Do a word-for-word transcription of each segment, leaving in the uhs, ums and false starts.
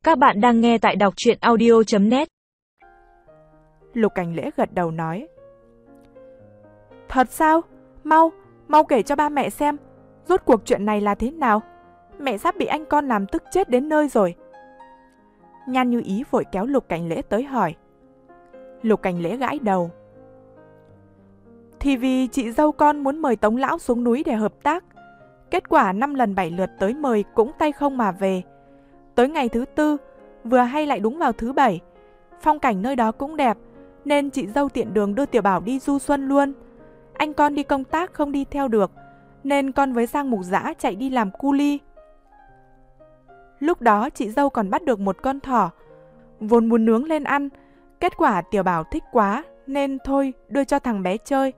Các bạn đang nghe tại đọc truyện audio chấm net. Lục Cảnh Lễ gật đầu nói. Thật sao? Mau, mau kể cho ba mẹ xem. Rốt cuộc chuyện này là thế nào? Mẹ sắp bị anh con làm tức chết đến nơi rồi. Nhan Như Ý vội kéo Lục Cảnh Lễ tới hỏi. Lục Cảnh Lễ gãi đầu. Thì vì chị dâu con muốn mời Tống Lão xuống núi để hợp tác. Kết quả năm lần bảy lượt tới mời cũng tay không mà về. Tới ngày thứ tư, vừa hay lại đúng vào thứ bảy. Phong cảnh nơi đó cũng đẹp, nên chị dâu tiện đường đưa Tiểu Bảo đi du xuân luôn. Anh con đi công tác không đi theo được, nên con với Giang Mục Dã chạy đi làm cu li. Lúc đó chị dâu còn bắt được một con thỏ, vốn muốn nướng lên ăn. Kết quả Tiểu Bảo thích quá, nên thôi đưa cho thằng bé chơi.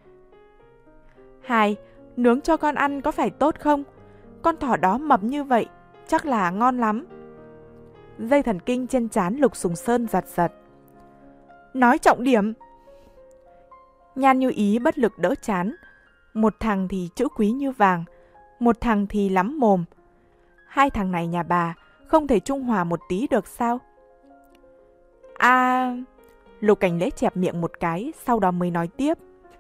Hai, nướng cho con ăn có phải tốt không? Con thỏ đó mập như vậy, chắc là ngon lắm. Dây thần kinh trên trán Lục Sùng Sơn giật giật. Nói trọng điểm. Nhan Như Ý bất lực đỡ trán. Một thằng thì chữ quý như vàng, một thằng thì lắm mồm. Hai thằng này nhà bà không thể trung hòa một tí được sao? À... Lục Cảnh Lễ chẹp miệng một cái, sau đó mới nói tiếp.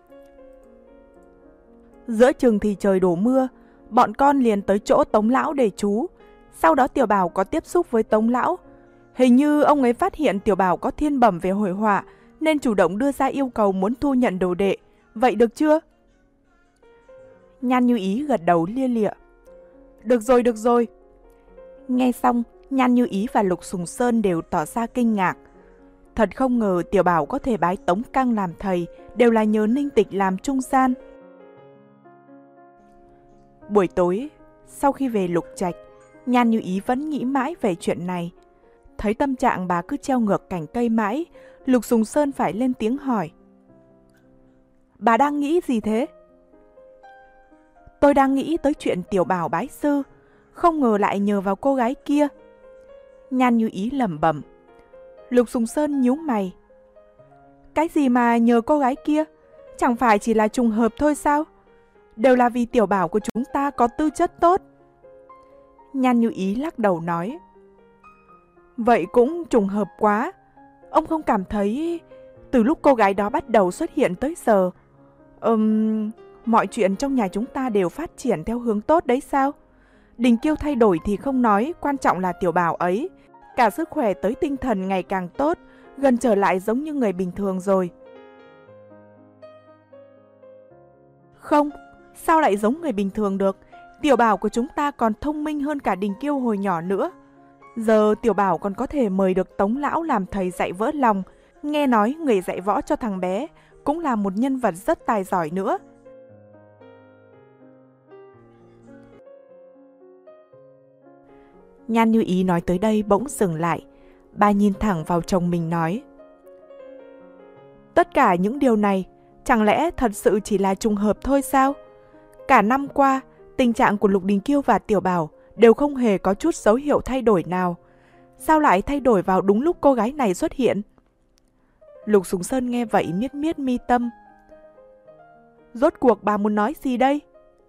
Giữa chừng thì trời đổ mưa, bọn con liền tới chỗ Tống Lão để trú. Sau đó Tiểu Bảo có tiếp xúc với Tống Lão. Hình như ông ấy phát hiện Tiểu Bảo có thiên bẩm về hội họa, nên chủ động đưa ra yêu cầu muốn thu nhận đồ đệ. Vậy được chưa? Nhan Như Ý gật đầu lia lịa. Được rồi, được rồi. Nghe xong, Nhan Như Ý và Lục Sùng Sơn đều tỏ ra kinh ngạc. Thật không ngờ Tiểu Bảo có thể bái Tống Căng làm thầy, đều là nhờ Ninh Tịch làm trung gian. Buổi tối, sau khi về Lục Trạch, Nhan Như Ý vẫn nghĩ mãi về chuyện này. Thấy tâm trạng bà cứ treo ngược cành cây mãi, Lục Sùng Sơn phải lên tiếng hỏi. Bà đang nghĩ gì thế? Tôi đang nghĩ tới chuyện Tiểu Bảo bái sư, không ngờ lại nhờ vào cô gái kia. Nhan Như Ý lẩm bẩm. Lục Sùng Sơn nhíu mày. Cái gì mà nhờ cô gái kia? Chẳng phải chỉ là trùng hợp thôi sao? Đều là vì Tiểu Bảo của chúng ta có tư chất tốt. Nhan Như Ý lắc đầu nói. Vậy cũng trùng hợp quá. Ông không cảm thấy từ lúc cô gái đó bắt đầu xuất hiện tới giờ, um, mọi chuyện trong nhà chúng ta đều phát triển theo hướng tốt đấy sao? Đình Kiêu thay đổi thì không nói, quan trọng là Tiểu Bảo ấy. Cả sức khỏe tới tinh thần ngày càng tốt, gần trở lại giống như người bình thường rồi. Không, sao lại giống người bình thường được? Tiểu Bảo của chúng ta còn thông minh hơn cả Đình Kiêu hồi nhỏ nữa. Giờ Tiểu Bảo còn có thể mời được Tống Lão làm thầy dạy vỡ lòng. Nghe nói người dạy võ cho thằng bé cũng là một nhân vật rất tài giỏi nữa. Nhan Như Ý nói tới đây bỗng dừng lại. Bà nhìn thẳng vào chồng mình nói. Tất cả những điều này chẳng lẽ thật sự chỉ là trùng hợp thôi sao? Cả năm qua, tình trạng của Lục Đình Kiêu và Tiểu Bảo đều không hề có chút dấu hiệu thay đổi nào. Sao lại thay đổi vào đúng lúc cô gái này xuất hiện? Lục Sùng Sơn nghe vậy miết miết mi tâm. Rốt cuộc bà muốn nói gì đây?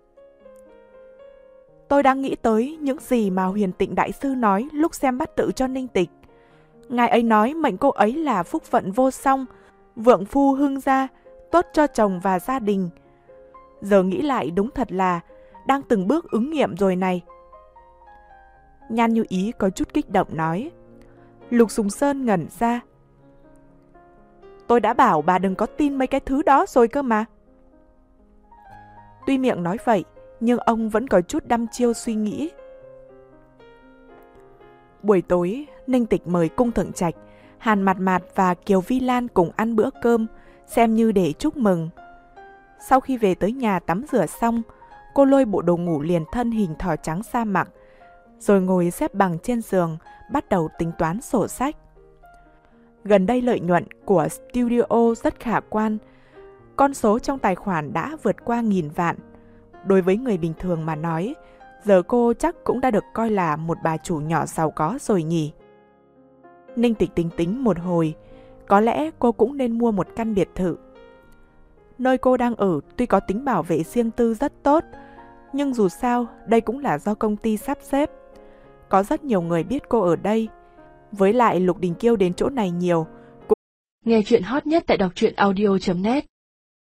Tôi đang nghĩ tới những gì mà Huyền Tịnh Đại Sư nói lúc xem bát tự cho Ninh Tịch. Ngài ấy nói mệnh cô ấy là phúc phận vô song, vượng phu hưng gia, tốt cho chồng và gia đình. Giờ nghĩ lại đúng thật là đang từng bước ứng nghiệm rồi này. Nhan Như Ý có chút kích động nói. Lục Sùng Sơn ngẩn ra. Tôi đã bảo bà đừng có tin mấy cái thứ đó rồi cơ mà. Tuy miệng nói vậy, nhưng ông vẫn có chút đăm chiêu suy nghĩ. Buổi tối, Ninh Tịch mời Cung Thượng Trạch, Hàn Mạt Mạt và Kiều Vi Lan cùng ăn bữa cơm, xem như để chúc mừng. Sau khi về tới nhà tắm rửa xong, cô lôi bộ đồ ngủ liền thân hình thỏ trắng ra mặc, rồi ngồi xếp bằng trên giường, bắt đầu tính toán sổ sách. Gần đây lợi nhuận của studio rất khả quan, con số trong tài khoản đã vượt qua nghìn vạn. Đối với người bình thường mà nói, giờ cô chắc cũng đã được coi là một bà chủ nhỏ giàu có rồi nhỉ. Ninh Tịch tính tính một hồi, có lẽ cô cũng nên mua một căn biệt thự. Nơi cô đang ở tuy có tính bảo vệ riêng tư rất tốt, nhưng dù sao đây cũng là do công ty sắp xếp. Có rất nhiều người biết cô ở đây, Với lại Lục Đình Kiêu đến chỗ này nhiều. Nghe chuyện hot nhất tại đọc truyện audio chấm net